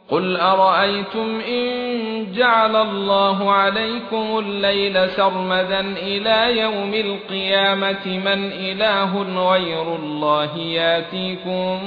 قل أرأيتم إن جعل الله عليكم الليل سرمدا إلى يوم القيامة من إله غير الله ياتيكم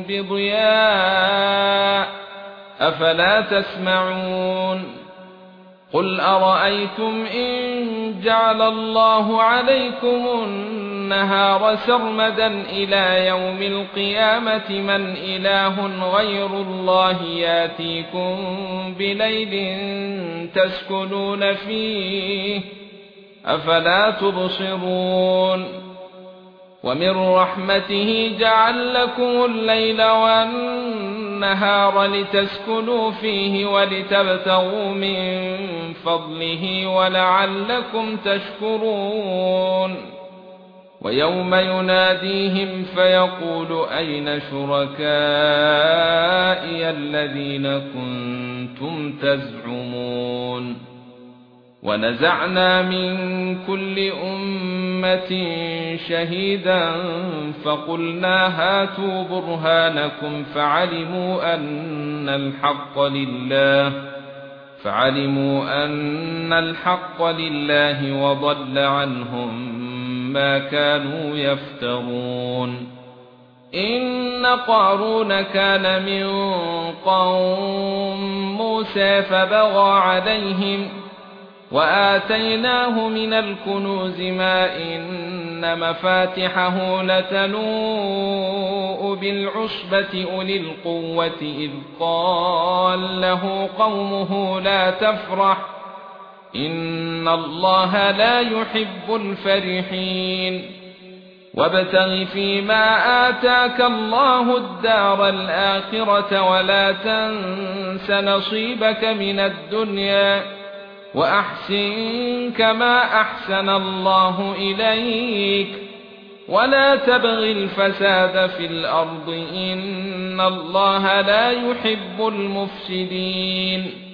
بضياء أفلا تسمعون قل أرأيتم إن جعل الله عليكم النهار سرمدا إلى يوم القيامة من إله غير الله ياتيكم بليل تسكنون فيه أفلا تبصرون ومن رحمته جعل لكم الليل والنهار لتسكنوا فيه ولتبتغوا من فضله ولعلكم تشكرون ويوم يناديهم فيقول أين شركائي الذين كنتم تزعمون ونزعنا من كل أمة شهيدا فقلنا هاتوا برهانكم فعلموا أن الحق لله وضل عنهم ما كانوا يفترون إن قارون كان من قوم موسى فبغى عليهم وآتيناه من الكنوز ما إن مفاتحه لتنوء بالعصبة أولي القوة إذ قال له قومه لا تفرح إن الله لا يحب الفرحين وابتغ فيما آتاك الله الدار الآخرة ولا تنس نصيبك من الدنيا وأحسن كما أحسن الله إليك ولا تبغ الفساد في الأرض إن الله لا يحب المفسدين